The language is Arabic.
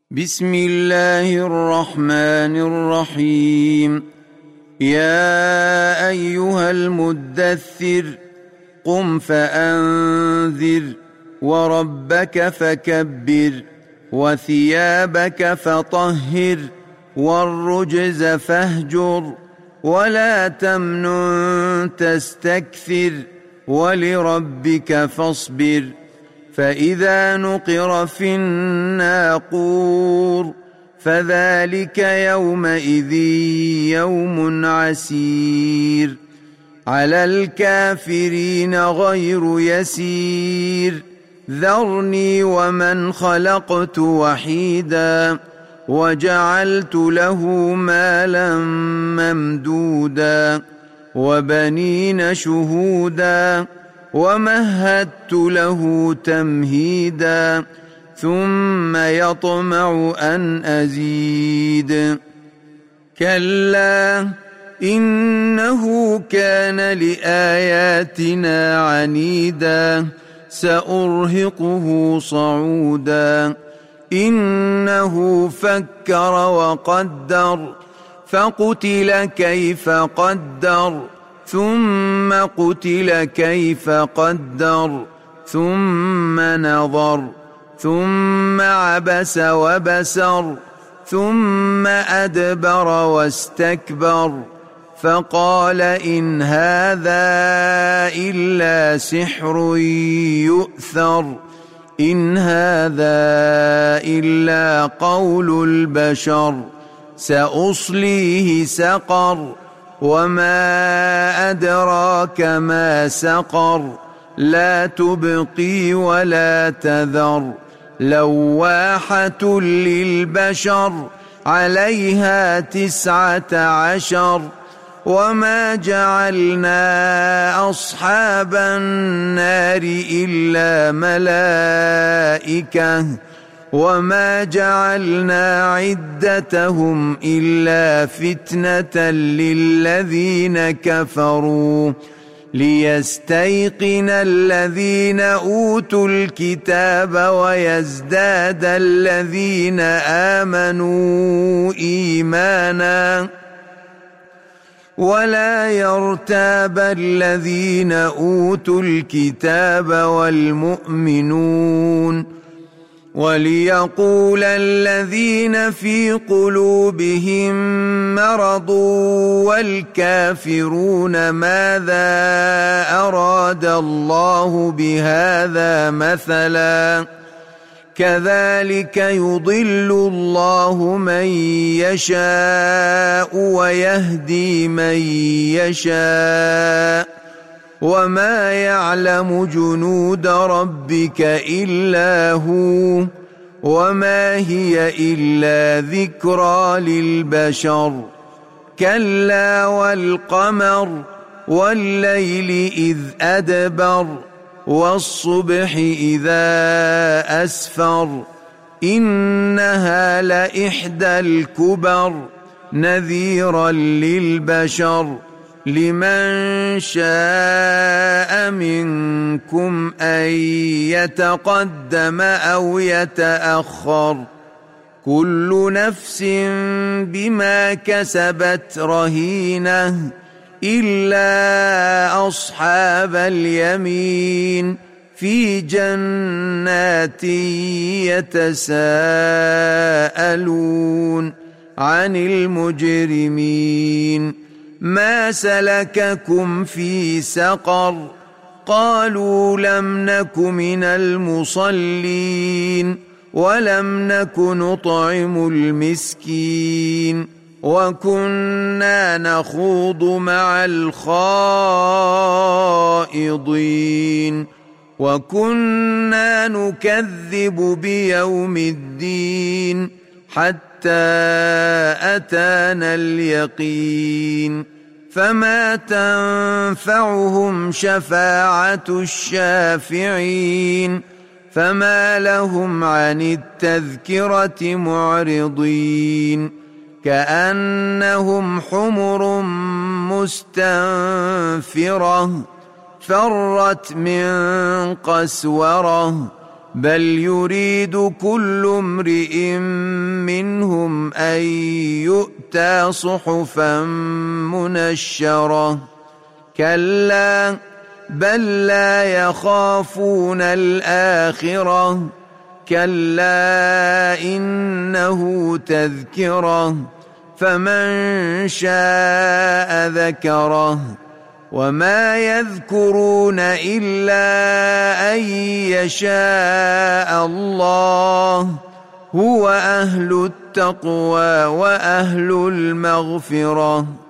بسم الله الرحمن الرحيم. يا أيها المدثر قم فأنذر وربك فكبر وثيابك فطهر والرجز فاهجر ولا تمنن تستكثر ولربك فاصبر فإذا نقر في الناقور فذلك يومئذ يوم عسير على الكافرين غير يسير ذرني ومن خلقت وحيدا وجعلت له مالا ممدودا وبنين شهودا ومهدت له تمهيدا ثم يطمع أن أزيد كلا إنه كان لآياتنا عنيدا سأرهقه صعودا إنه فكر وقدر فقتل كيف قدر ثم قتل كيف قدر ثم نظر ثم عبس وبسر ثم أدبر واستكبر فقال إن هذا إلا سحر يؤثر إن هذا إلا قول البشر سأصليه سقر وما أدراك ما سقر لا تبقي ولا تذر لواحة للبشر عليها 19 وما جعلنا أصحاب النار إلا ملائكة وما جعلنا عدتهم إلا فتنة للذين كفروا ليستيقن الذين أوتوا الكتاب ويزداد الذين آمنوا إيمانا ولا يرتاب الذين أوتوا الكتاب والمؤمنون وليقول الذين في قلوبهم مرض والكافرون ماذا أراد الله بهذا مثلا كذلك يضل الله من يشاء ويهدي من يشاء وما يعلم جنود ربك إلا هو وما هي إلا ذكرى للبشر كلا والقمر والليل إذ أدبر والصبح إذا أسفر إنها لإحدى الكبر نذيرا للبشر لمن شاء منكم أن يتقدم أو يتأخر كل نفس بما كسبت رهينة إلا أصحاب اليمين في جنات يتساءلون عن المجرمين ما سلككم في سقر قالوا لم نك من المصلين ولم نك نطعم المسكين وكنا نخوض مع الخائضين وكنا نكذب بيوم الدين حتى أتانا اليقين فما تنفعهم شفاعة الشافعين فما لهم عن التذكرة معرضين كأنهم حمر مستنفرة فرت من قسورة بل يريد كل امرئ منهم أن يؤتى صحفا منشرة كلا بل لا يخافون الآخرة كلا إنه تذكرة فمن شاء ذكره وما يذكرون إلا أن يشاء الله هو أهل التقوى وأهل المغفرة.